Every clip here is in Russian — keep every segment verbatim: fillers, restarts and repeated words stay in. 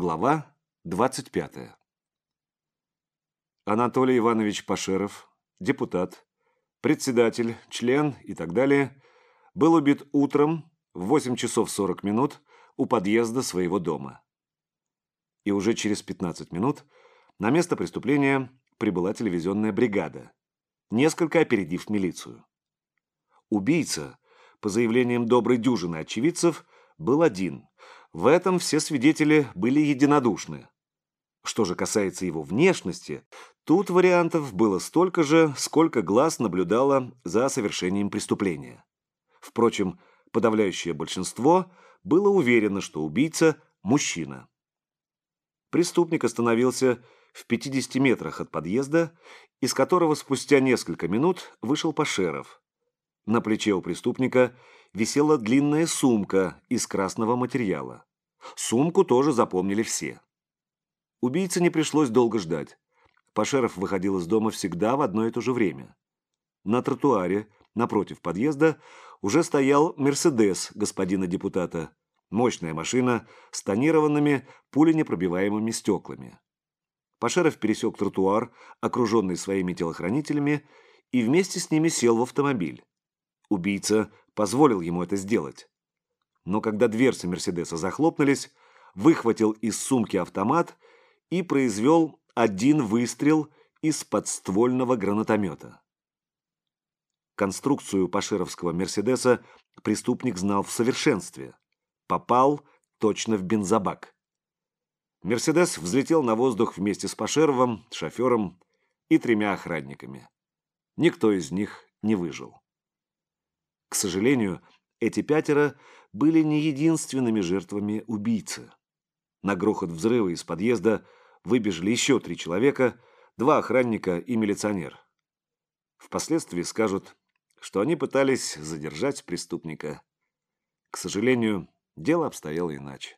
Глава двадцать пятая. Анатолий Иванович Пашеров, депутат, председатель, член и так далее, был убит утром в восемь часов сорок минут у подъезда своего дома. И уже через пятнадцать минут на место преступления прибыла телевизионная бригада, несколько опередив милицию. Убийца, по заявлениям доброй дюжины очевидцев, был один. В этом все свидетели были единодушны. Что же касается его внешности, тут вариантов было столько же, сколько глаз наблюдало за совершением преступления. Впрочем, подавляющее большинство было уверено, что убийца – мужчина. Преступник остановился в пятидесяти метрах от подъезда, из которого спустя несколько минут вышел Пашеров. На плече у преступника висела длинная сумка из красного материала. Сумку тоже запомнили все. Убийце не пришлось долго ждать. Пашеров выходил из дома всегда в одно и то же время. На тротуаре, напротив подъезда, уже стоял «Мерседес» господина депутата. Мощная машина с тонированными пуленепробиваемыми стеклами. Пашеров пересек тротуар, окруженный своими телохранителями, и вместе с ними сел в автомобиль. Убийца позволил ему это сделать. Но когда дверцы «Мерседеса» захлопнулись, выхватил из сумки автомат и произвел один выстрел из подствольного гранатомета. Конструкцию пашеровского «Мерседеса» преступник знал в совершенстве. Попал точно в бензобак. «Мерседес» взлетел на воздух вместе с Пашеровым, шофером и тремя охранниками. Никто из них не выжил. К сожалению, эти пятеро были не единственными жертвами убийцы. На грохот взрыва из подъезда выбежали еще три человека, два охранника и милиционер. Впоследствии скажут, что они пытались задержать преступника. К сожалению, дело обстояло иначе.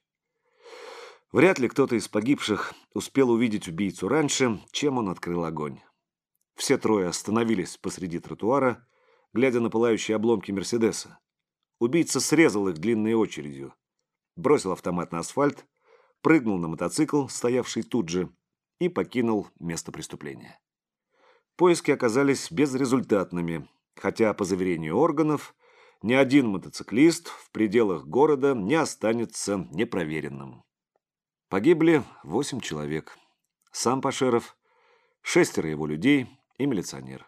Вряд ли кто-то из погибших успел увидеть убийцу раньше, чем он открыл огонь. Все трое остановились посреди тротуара, глядя на пылающие обломки «Мерседеса». Убийца срезал их длинной очередью, бросил автомат на асфальт, прыгнул на мотоцикл, стоявший тут же, и покинул место преступления. Поиски оказались безрезультатными, хотя, по заверению органов, ни один мотоциклист в пределах города не останется непроверенным. Погибли восемь человек. Сам Пашеров, шестеро его людей и милиционер.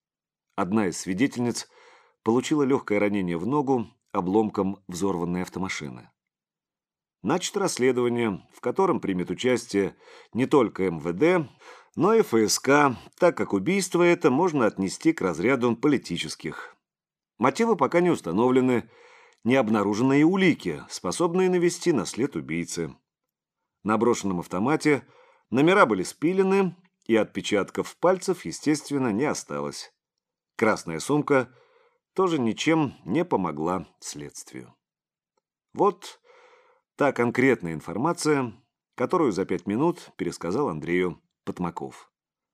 Одна из свидетельниц получила легкое ранение в ногу обломком взорванной автомашины. Начато расследование, в котором примет участие не только эм вэ дэ, но и эф эс ка, так как убийство это можно отнести к разряду политических. Мотивы пока не установлены, не обнаружены и улики, способные навести на след убийцы. На брошенном автомате номера были спилены, и отпечатков пальцев, естественно, не осталось. Красная сумка тоже ничем не помогла следствию. Вот та конкретная информация, которую за пять минут пересказал Андрею Потмаков.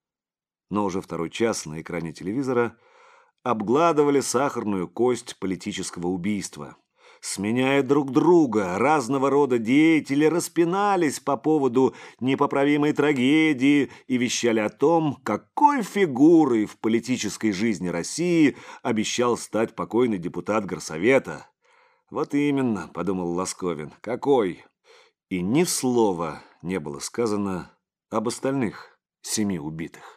Но уже второй час на экране телевизора обгладывали сахарную кость политического убийства. Сменяя друг друга, разного рода деятели распинались по поводу непоправимой трагедии и вещали о том, какой фигурой в политической жизни России обещал стать покойный депутат Горсовета. «Вот именно», — подумал Лосковин, — «какой?» И ни слова не было сказано об остальных семи убитых.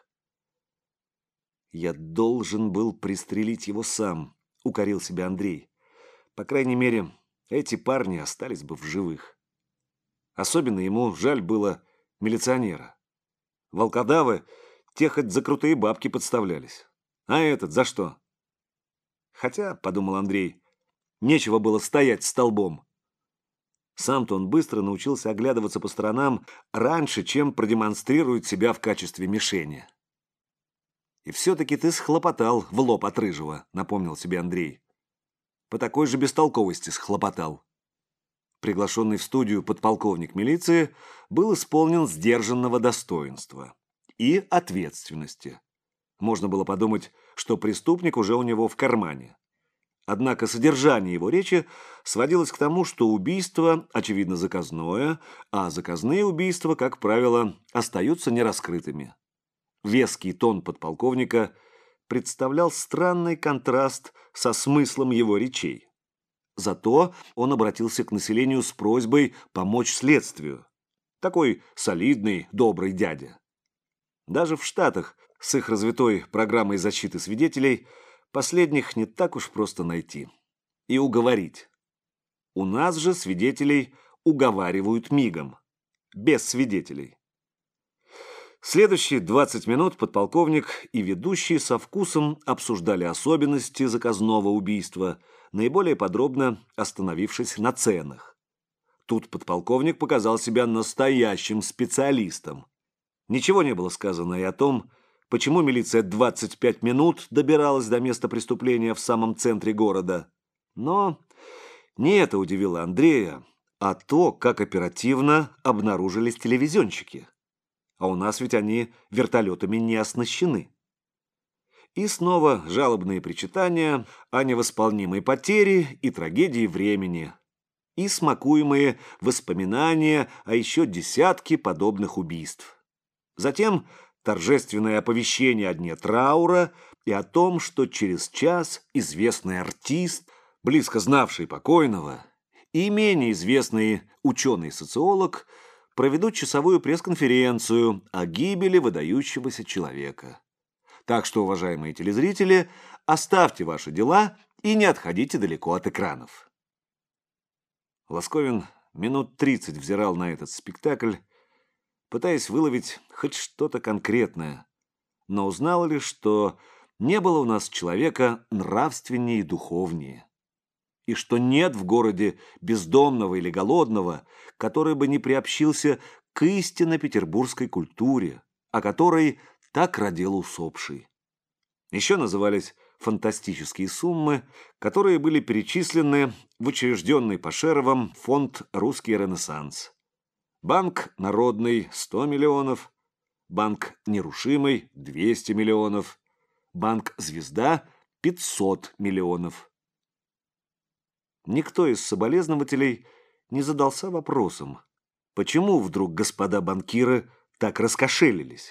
«Я должен был пристрелить его сам», — укорил себя Андрей. По крайней мере, эти парни остались бы в живых. Особенно ему жаль было милиционера. Волкодавы те хоть за крутые бабки подставлялись. А этот за что? Хотя, подумал Андрей, нечего было стоять столбом. Сам-то он быстро научился оглядываться по сторонам раньше, чем продемонстрирует себя в качестве мишени. «И все-таки ты схлопотал в лоб от рыжего», — напомнил себе Андрей. По такой же бестолковости схлопотал. Приглашенный в студию подполковник милиции был исполнен сдержанного достоинства и ответственности. Можно было подумать, что преступник уже у него в кармане. Однако содержание его речи сводилось к тому, что убийство, очевидно, заказное, а заказные убийства, как правило, остаются нераскрытыми. Веский тон подполковника представлял странный контраст со смыслом его речей. Зато он обратился к населению с просьбой помочь следствию. Такой солидный, добрый дядя. Даже в Штатах с их развитой программой защиты свидетелей последних не так уж просто найти и уговорить. У нас же свидетелей уговаривают мигом, без свидетелей. Следующие двадцать минут подполковник и ведущий со вкусом обсуждали особенности заказного убийства, наиболее подробно остановившись на ценах. Тут подполковник показал себя настоящим специалистом. Ничего не было сказано и о том, почему милиция двадцать пять минут добиралась до места преступления в самом центре города. Но не это удивило Андрея, а то, как оперативно обнаружились телевизионщики. А у нас ведь они вертолетами не оснащены. И снова жалобные причитания о невосполнимой потере и трагедии времени. И смакуемые воспоминания о еще десятке подобных убийств. Затем торжественное оповещение о дне траура и о том, что через час известный артист, близко знавший покойного, и менее известный ученый-социолог проведут часовую пресс-конференцию о гибели выдающегося человека. Так что, уважаемые телезрители, оставьте ваши дела и не отходите далеко от экранов. Лосковин минут тридцать взирал на этот спектакль, пытаясь выловить хоть что-то конкретное, но узнал лишь, что не было у нас человека нравственнее и духовнее, и что нет в городе бездомного или голодного, который бы не приобщился к истинно петербургской культуре, о которой так родил усопший. Еще назывались фантастические суммы, которые были перечислены в учрежденный Пашеровым фонд «Русский Ренессанс». Банк Народный – сто миллионов, Банк Нерушимый – двести миллионов, Банк Звезда – пятьсот миллионов. Никто из соболезнователей не задался вопросом, почему вдруг господа банкиры так раскошелились.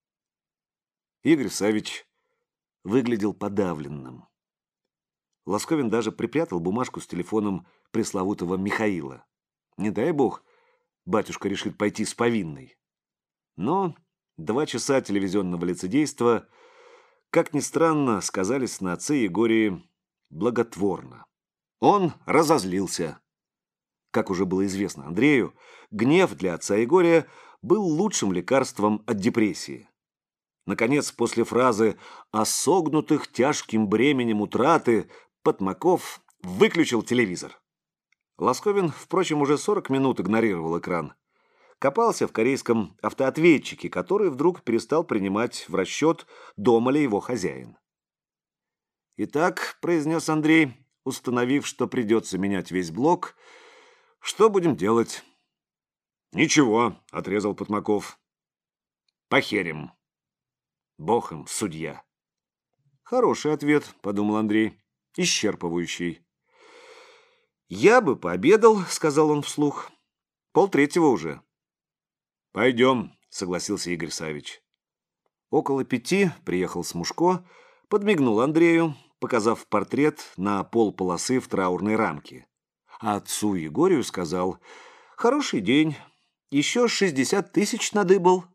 Игорь Савич выглядел подавленным. Лосковин даже припрятал бумажку с телефоном пресловутого Михаила. Не дай бог, батюшка решит пойти с повинной. Но два часа телевизионного лицедейства, как ни странно, сказались на отце Егории благотворно. Он разозлился. Как уже было известно Андрею, гнев для отца Егория был лучшим лекарством от депрессии. Наконец, после фразы о согнутых тяжким бременем утраты, Потмаков выключил телевизор. Лосковин, впрочем, уже сорок минут игнорировал экран. Копался в корейском автоответчике, который вдруг перестал принимать в расчет, дома ли его хозяин. «Итак», — произнес Андрей, установив, что придется менять весь блок, — «что будем делать?» «Ничего», — отрезал Потмаков. «Похерим». Бог им, судья. Хороший ответ, подумал Андрей, исчерпывающий. Я бы пообедал, сказал он вслух. Полтретьего уже. Пойдем, согласился Игорь Савич. Около пяти приехал Смушко, подмигнул Андрею, показав портрет на полполосы в траурной рамке. А отцу Егорию сказал: хороший день, еще шестьдесят тысяч надыбал.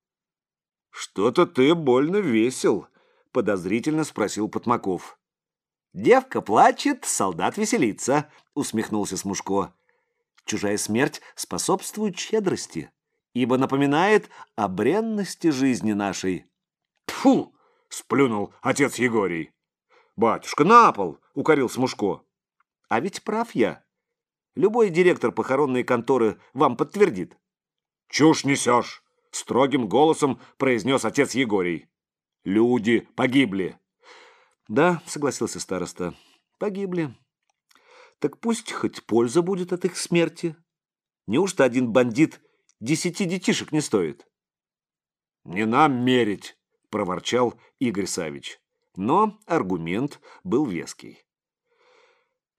«Что-то ты больно весел», — подозрительно спросил Потмаков. «Девка плачет, солдат веселится», — усмехнулся Смушко. «Чужая смерть способствует щедрости, ибо напоминает о бренности жизни нашей». «Тьфу!» — сплюнул отец Егорий. «Батюшка, на пол!» — укорил Смушко. «А ведь прав я. Любой директор похоронной конторы вам подтвердит». «Чушь несешь!» — строгим голосом произнес отец Егорий. «Люди погибли». «Да», — согласился староста, — «погибли. Так пусть хоть польза будет от их смерти. Неужто один бандит десяти детишек не стоит?» «Не нам мерить», — проворчал Игорь Савич. Но аргумент был веский.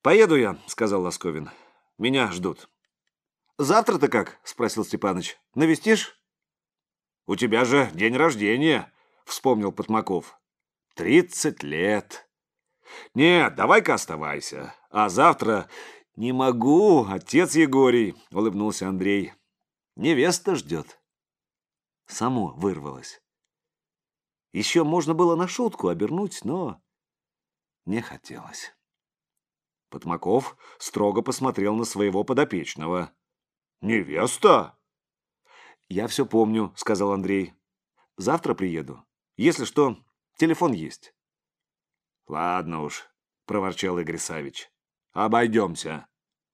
«Поеду я», — сказал Ласковин. «Меня ждут». «Завтра-то как?» — спросил Степаныч. «Навестишь?» «У тебя же день рождения», — вспомнил Потмаков. «Тридцать лет». «Нет, давай-ка оставайся. А завтра...» «Не могу, отец Егорий», — улыбнулся Андрей. «Невеста ждет». Само вырвалось. Еще можно было на шутку обернуть, но не хотелось. Потмаков строго посмотрел на своего подопечного. «Невеста?» «Я все помню», — сказал Андрей. «Завтра приеду. Если что, телефон есть». «Ладно уж», — проворчал Игорь Савич. «Обойдемся».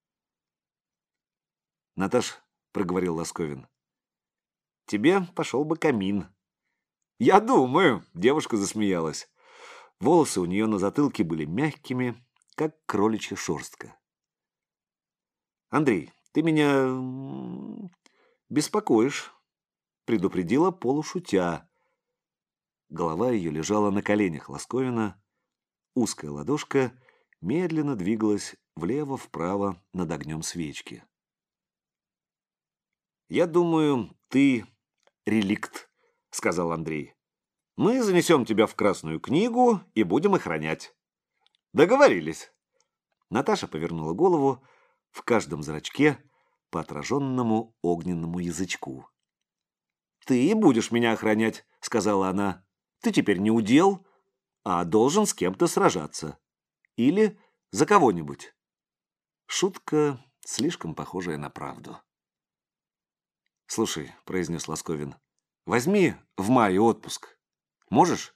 «Наташ», — проговорил Ласковин, — «тебе пошел бы камин». «Я думаю», — девушка засмеялась. Волосы у нее на затылке были мягкими, как кроличья шерстка. «Андрей, ты меня м, беспокоишь», — предупредила полушутя. Голова ее лежала на коленях Ласковина, узкая ладошка медленно двигалась влево-вправо над огнем свечки. «Я думаю, ты реликт», — сказал Андрей. «Мы занесем тебя в Красную книгу и будем охранять». «Договорились». Наташа повернула голову, в каждом зрачке по отраженному огненному язычку. «Ты будешь меня охранять», — сказала она. «Ты теперь не удел, а должен с кем-то сражаться. Или за кого-нибудь». Шутка, слишком похожая на правду. «Слушай», — произнес Ласковин, — «возьми в мае отпуск. Можешь?»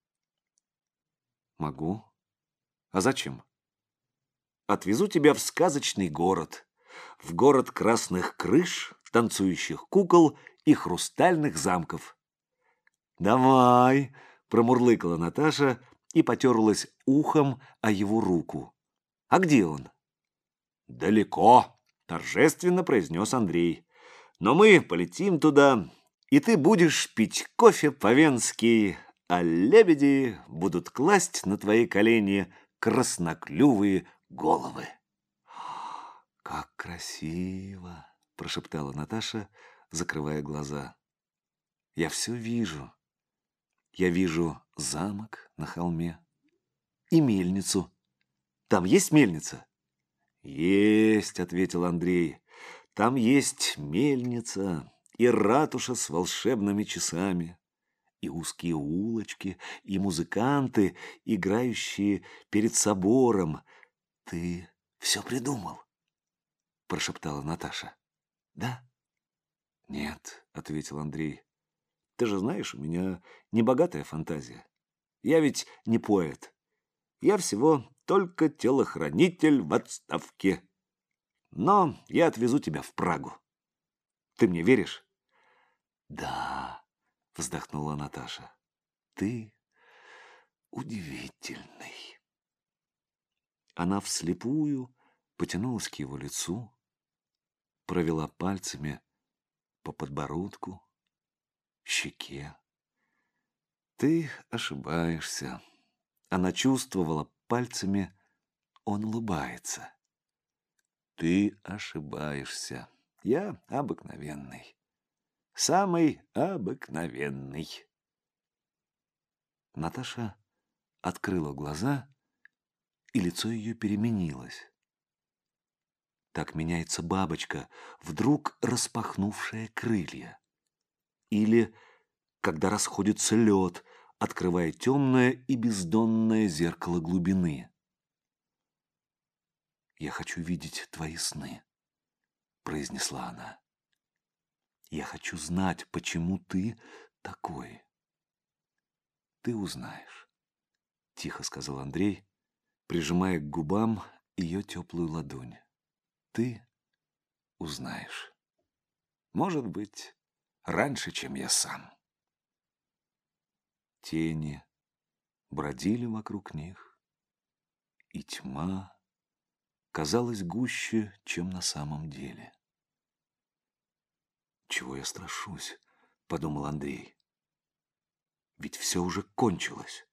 «Могу. А зачем?» «Отвезу тебя в сказочный город. В город красных крыш, танцующих кукол и хрустальных замков». «Давай», — промурлыкала Наташа и потерлась ухом о его руку. «А где он?» «Далеко», — торжественно произнес Андрей. «Но мы полетим туда, и ты будешь пить кофе по-венски, а лебеди будут класть на твои колени красноклювые головы». «Как красиво!» — прошептала Наташа, закрывая глаза. «Я все вижу. Я вижу замок на холме и мельницу. Там есть мельница?» «Есть», — ответил Андрей. «Там есть мельница и ратуша с волшебными часами, и узкие улочки, и музыканты, играющие перед собором. Ты все придумал?» — прошептала Наташа. «Да?» «Нет», — ответил Андрей. «Ты же знаешь, у меня небогатая фантазия. Я ведь не поэт. Я всего только телохранитель в отставке. Но я отвезу тебя в Прагу. Ты мне веришь?» «Да», — вздохнула Наташа. «Ты удивительный». Она вслепую потянулась к его лицу, провела пальцами по подбородку, щеке. «Ты ошибаешься». Она чувствовала пальцами, он улыбается. «Ты ошибаешься. Я обыкновенный. Самый обыкновенный». Наташа открыла глаза, и лицо ее переменилось. Так меняется бабочка, вдруг распахнувшая крылья. Или когда расходится лед, открывая темное и бездонное зеркало глубины. «Я хочу видеть твои сны», — произнесла она. «Я хочу знать, почему ты такой». «Ты узнаешь», — тихо сказал Андрей, прижимая к губам ее теплую ладонь. «Ты узнаешь. Может быть, раньше, чем я сам». Тени бродили вокруг них, и тьма казалась гуще, чем на самом деле. «Чего я страшусь?» — подумал Андрей. «Ведь все уже кончилось».